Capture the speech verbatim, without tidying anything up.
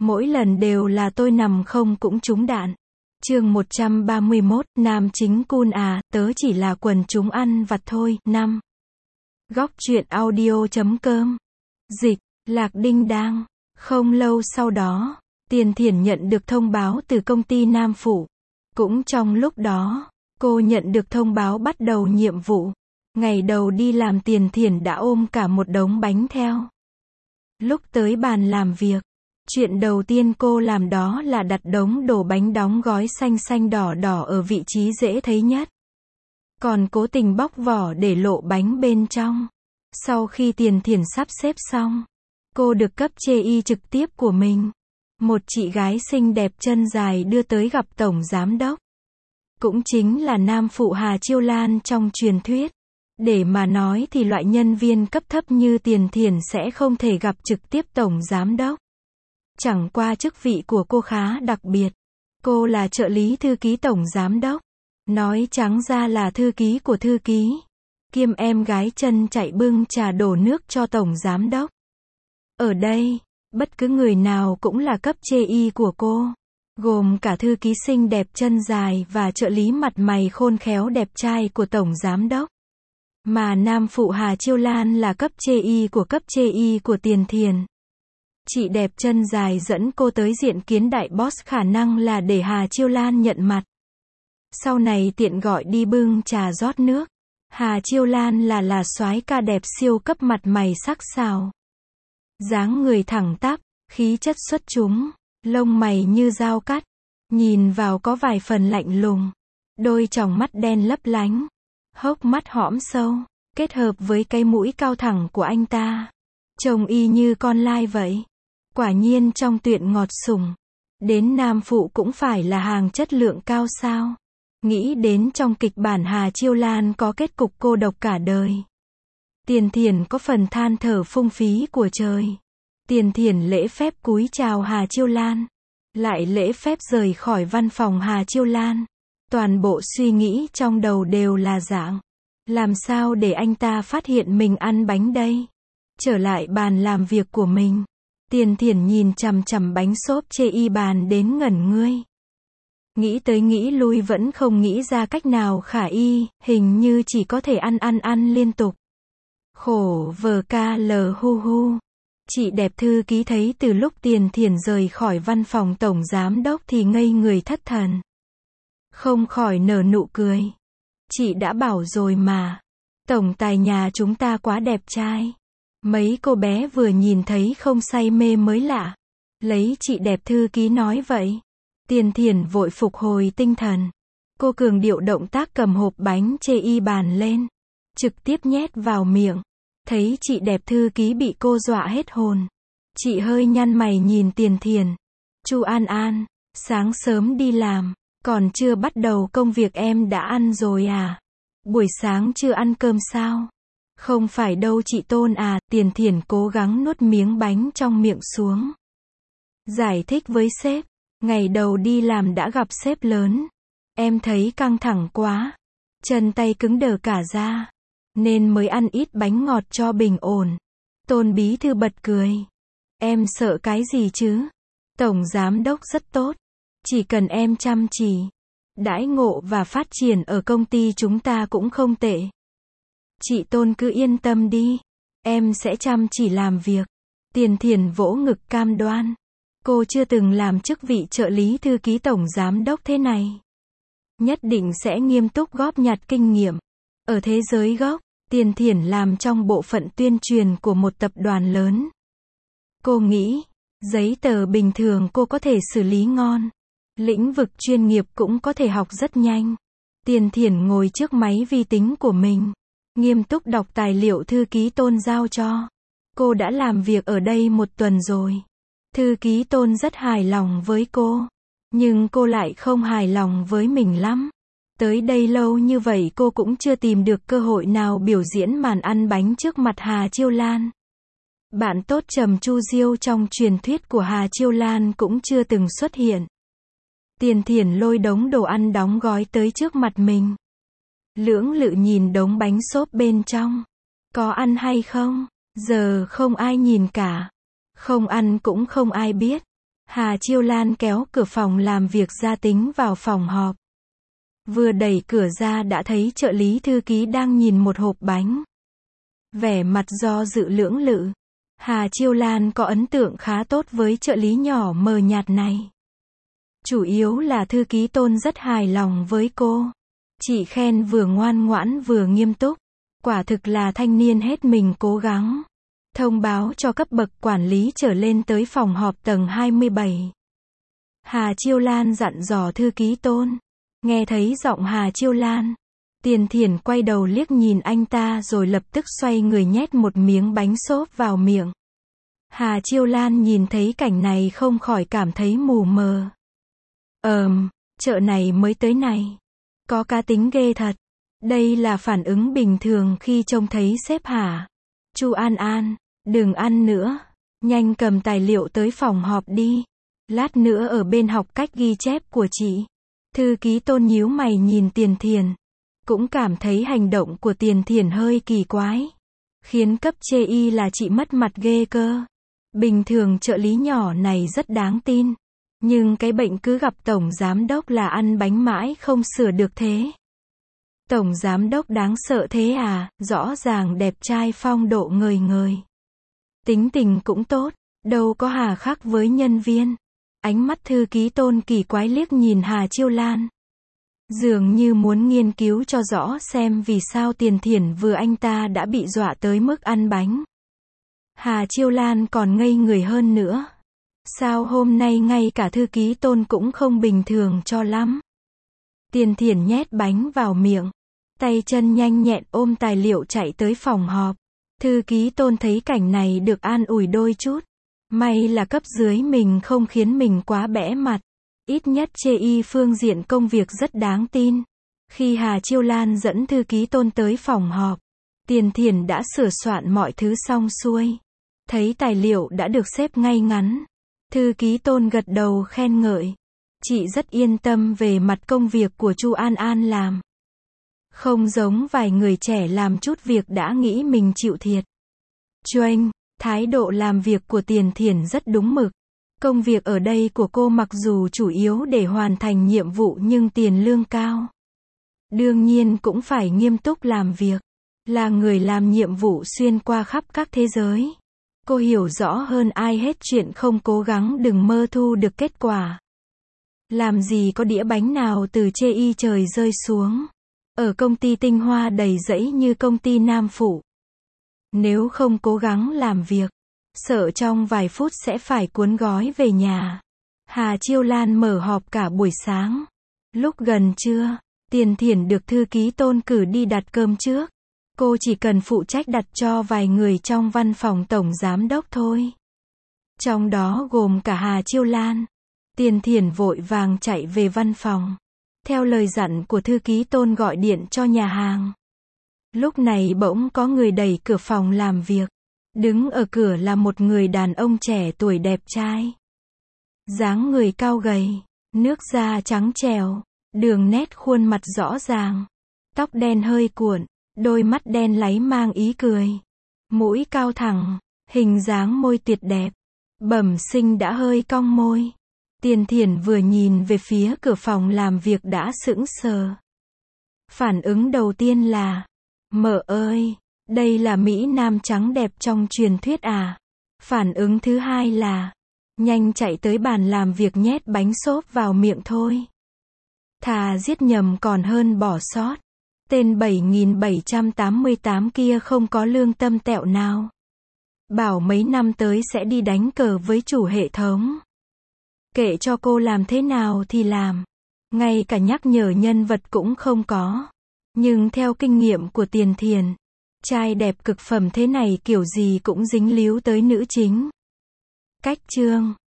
Mỗi lần đều là tôi nằm không cũng trúng đạn. Chương một trăm ba mươi mốt, nam chính cool à, tớ chỉ là quần chúng ăn vặt thôi. năm. Góc truyện audio chấm com. Dịch, Lạc Đinh Đang. Không lâu sau đó, Tiền Thiển nhận được thông báo từ công ty Nam Phụ. Cũng trong lúc đó, cô nhận được thông báo bắt đầu nhiệm vụ. Ngày đầu đi làm Tiền Thiển đã ôm cả một đống bánh theo. Lúc tới bàn làm việc, chuyện đầu tiên cô làm đó là đặt đống đồ bánh đóng gói xanh xanh đỏ đỏ ở vị trí dễ thấy nhất. Còn cố tình bóc vỏ để lộ bánh bên trong. Sau khi Tiền Thiển sắp xếp xong, cô được cấp chê y trực tiếp của mình. Một chị gái xinh đẹp chân dài đưa tới gặp Tổng Giám Đốc. Cũng chính là Nam Phụ Hà Chiêu Lan trong truyền thuyết. Để mà nói thì loại nhân viên cấp thấp như Tiền Thiển sẽ không thể gặp trực tiếp Tổng Giám Đốc. Chẳng qua chức vị của cô khá đặc biệt. Cô là trợ lý thư ký Tổng Giám Đốc. Nói trắng ra là thư ký của thư ký. Kiêm em gái chân chạy bưng trà đổ nước cho Tổng Giám Đốc. Ở đây, bất cứ người nào cũng là cấp chê y của cô. Gồm cả thư ký xinh đẹp chân dài và trợ lý mặt mày khôn khéo đẹp trai của Tổng Giám Đốc. Mà Nam Phụ Hà Chiêu Lan là cấp chê y của cấp chê y của Tiền Thiển. Chị đẹp chân dài dẫn cô tới diện kiến đại boss, khả năng là để Hà Chiêu Lan nhận mặt. Sau này tiện gọi đi bưng trà rót nước. Hà Chiêu Lan là là soái ca đẹp siêu cấp, mặt mày sắc sảo. Dáng người thẳng tắp, khí chất xuất chúng, lông mày như dao cắt. Nhìn vào có vài phần lạnh lùng. Đôi tròng mắt đen lấp lánh. Hốc mắt hõm sâu, kết hợp với cái mũi cao thẳng của anh ta. Trông y như con lai vậy. Quả nhiên trong tuyển ngọt sủng. Đến Nam Phụ cũng phải là hàng chất lượng cao sao. Nghĩ đến trong kịch bản Hà Chiêu Lan có kết cục cô độc cả đời. Tiền Thiển có phần than thở phung phí của trời. Tiền Thiển lễ phép cúi chào Hà Chiêu Lan. Lại lễ phép rời khỏi văn phòng Hà Chiêu Lan. Toàn bộ suy nghĩ trong đầu đều là dạng. Làm sao để anh ta phát hiện mình ăn bánh đây? Trở lại bàn làm việc của mình. Tiền Thiển nhìn chằm chằm bánh xốp chê y bàn đến ngẩn ngươi. Nghĩ tới nghĩ lui vẫn không nghĩ ra cách nào khả y, hình như chỉ có thể ăn ăn ăn liên tục. Khổ vờ ca lờ hu hu. Chị đẹp thư ký thấy từ lúc Tiền Thiển rời khỏi văn phòng Tổng Giám Đốc thì ngây người thất thần. Không khỏi nở nụ cười. Chị đã bảo rồi mà. Tổng tài nhà chúng ta quá đẹp trai. Mấy cô bé vừa nhìn thấy không say mê mới lạ. Lấy chị đẹp thư ký nói vậy. Tiền Thiển vội phục hồi tinh thần. Cô cường điệu động tác cầm hộp bánh chê y bàn lên. Trực tiếp nhét vào miệng. Thấy chị đẹp thư ký bị cô dọa hết hồn. Chị hơi nhăn mày nhìn Tiền Thiển. Chu An An, sáng sớm đi làm. Còn chưa bắt đầu công việc em đã ăn rồi à? Buổi sáng chưa ăn cơm sao? Không phải đâu chị Tôn à. Tiền Thiển cố gắng nuốt miếng bánh trong miệng xuống. Giải thích với sếp. Ngày đầu đi làm đã gặp sếp lớn. Em thấy căng thẳng quá. Chân tay cứng đờ cả ra. Nên mới ăn ít bánh ngọt cho bình ổn. Tôn bí thư bật cười. Em sợ cái gì chứ? Tổng Giám Đốc rất tốt. Chỉ cần em chăm chỉ. Đãi ngộ và phát triển ở công ty chúng ta cũng không tệ. Chị Tôn cứ yên tâm đi. Em sẽ chăm chỉ làm việc. Tiền Thiển vỗ ngực cam đoan. Cô chưa từng làm chức vị trợ lý thư ký Tổng Giám Đốc thế này. Nhất định sẽ nghiêm túc góp nhặt kinh nghiệm. Ở thế giới gốc, Tiền Thiển làm trong bộ phận tuyên truyền của một tập đoàn lớn. Cô nghĩ, giấy tờ bình thường cô có thể xử lý ngon. Lĩnh vực chuyên nghiệp cũng có thể học rất nhanh. Tiền Thiển ngồi trước máy vi tính của mình. Nghiêm túc đọc tài liệu thư ký Tôn giao cho. Cô đã làm việc ở đây một tuần rồi. Thư ký Tôn rất hài lòng với cô. Nhưng cô lại không hài lòng với mình lắm. Tới đây lâu như vậy cô cũng chưa tìm được cơ hội nào biểu diễn màn ăn bánh trước mặt Hà Chiêu Lan. Bạn tốt Trầm Chu Diêu trong truyền thuyết của Hà Chiêu Lan cũng chưa từng xuất hiện. Tiền Thiển lôi đống đồ ăn đóng gói tới trước mặt mình. Lưỡng lự nhìn đống bánh xốp bên trong. Có ăn hay không? Giờ không ai nhìn cả. Không ăn cũng không ai biết. Hà Chiêu Lan kéo cửa phòng làm việc ra tính vào phòng họp. Vừa đẩy cửa ra đã thấy trợ lý thư ký đang nhìn một hộp bánh. Vẻ mặt do dự lưỡng lự. Hà Chiêu Lan có ấn tượng khá tốt với trợ lý nhỏ mờ nhạt này. Chủ yếu là thư ký Tôn rất hài lòng với cô. Chị khen vừa ngoan ngoãn vừa nghiêm túc. Quả thực là thanh niên hết mình cố gắng. Thông báo cho cấp bậc quản lý trở lên tới phòng họp tầng hai mươi bảy. Hà Chiêu Lan dặn dò thư ký Tôn. Nghe thấy giọng Hà Chiêu Lan, Tiền Thiển quay đầu liếc nhìn anh ta rồi lập tức xoay người nhét một miếng bánh xốp vào miệng. Hà Chiêu Lan nhìn thấy cảnh này không khỏi cảm thấy mù mờ. Ờm, chợ này mới tới này. Có cá tính ghê thật. Đây là phản ứng bình thường khi trông thấy sếp hả? Chu An An, đừng ăn nữa. Nhanh cầm tài liệu tới phòng họp đi. Lát nữa ở bên học cách ghi chép của chị. Thư ký Tôn nhíu mày nhìn Tiền Thiển. Cũng cảm thấy hành động của Tiền Thiển hơi kỳ quái. Khiến cấp chê y là chị mất mặt ghê cơ. Bình thường trợ lý nhỏ này rất đáng tin. Nhưng cái bệnh cứ gặp tổng giám đốc là ăn bánh mãi không sửa được thế. Tổng giám đốc đáng sợ thế à, rõ ràng đẹp trai phong độ ngời ngời. Tính tình cũng tốt, đâu có hà khắc với nhân viên. Ánh mắt thư ký Tôn kỳ quái liếc nhìn Hà Chiêu Lan. Dường như muốn nghiên cứu cho rõ xem vì sao Tiền Thiển vừa anh ta đã bị dọa tới mức ăn bánh. Hà Chiêu Lan còn ngây người hơn nữa. Sao hôm nay ngay cả thư ký Tôn cũng không bình thường cho lắm. Tiền Thiển nhét bánh vào miệng. Tay chân nhanh nhẹn ôm tài liệu chạy tới phòng họp. Thư ký Tôn thấy cảnh này được an ủi đôi chút. May là cấp dưới mình không khiến mình quá bẽ mặt. Ít nhất chê y phương diện công việc rất đáng tin. Khi Hà Chiêu Lan dẫn thư ký Tôn tới phòng họp, Tiền Thiển đã sửa soạn mọi thứ xong xuôi. Thấy tài liệu đã được xếp ngay ngắn. Thư ký Tôn gật đầu khen ngợi. Chị rất yên tâm về mặt công việc của Chu An An làm. Không giống vài người trẻ làm chút việc đã nghĩ mình chịu thiệt. Choanh, thái độ làm việc của Tiền Thiển rất đúng mực. Công việc ở đây của cô mặc dù chủ yếu để hoàn thành nhiệm vụ nhưng tiền lương cao. Đương nhiên cũng phải nghiêm túc làm việc. Là người làm nhiệm vụ xuyên qua khắp các thế giới. Cô hiểu rõ hơn ai hết chuyện không cố gắng đừng mơ thu được kết quả. Làm gì có đĩa bánh nào từ chê y trời rơi xuống. Ở công ty tinh hoa đầy rẫy như công ty Nam Phụ. Nếu không cố gắng làm việc, sợ trong vài phút sẽ phải cuốn gói về nhà. Hà Chiêu Lan mở họp cả buổi sáng. Lúc gần trưa, Tiền Thiển được thư ký Tôn cử đi đặt cơm trước. Cô chỉ cần phụ trách đặt cho vài người trong văn phòng tổng giám đốc thôi. Trong đó gồm cả Hà Chiêu Lan. Tiền Thiển vội vàng chạy về văn phòng. Theo lời dặn của thư ký Tôn gọi điện cho nhà hàng. Lúc này bỗng có người đẩy cửa phòng làm việc. Đứng ở cửa là một người đàn ông trẻ tuổi đẹp trai. Dáng người cao gầy, nước da trắng trẻo, đường nét khuôn mặt rõ ràng. Tóc đen hơi cuộn, đôi mắt đen láy mang ý cười. Mũi cao thẳng, hình dáng môi tuyệt đẹp. Bẩm sinh đã hơi cong môi. Tiền Thiển vừa nhìn về phía cửa phòng làm việc đã sững sờ. Phản ứng đầu tiên là, mợ ơi, đây là Mỹ Nam trắng đẹp trong truyền thuyết à? Phản ứng thứ hai là, nhanh chạy tới bàn làm việc nhét bánh xốp vào miệng thôi. Thà giết nhầm còn hơn bỏ sót. Tên bảy nghìn bảy trăm tám mươi tám kia không có lương tâm tẹo nào. Bảo mấy năm tới sẽ đi đánh cờ với chủ hệ thống. Kệ cho cô làm thế nào thì làm. Ngay cả nhắc nhở nhân vật cũng không có. Nhưng theo kinh nghiệm của Tiền Thiển, trai đẹp cực phẩm thế này kiểu gì cũng dính líu tới nữ chính. Cách chương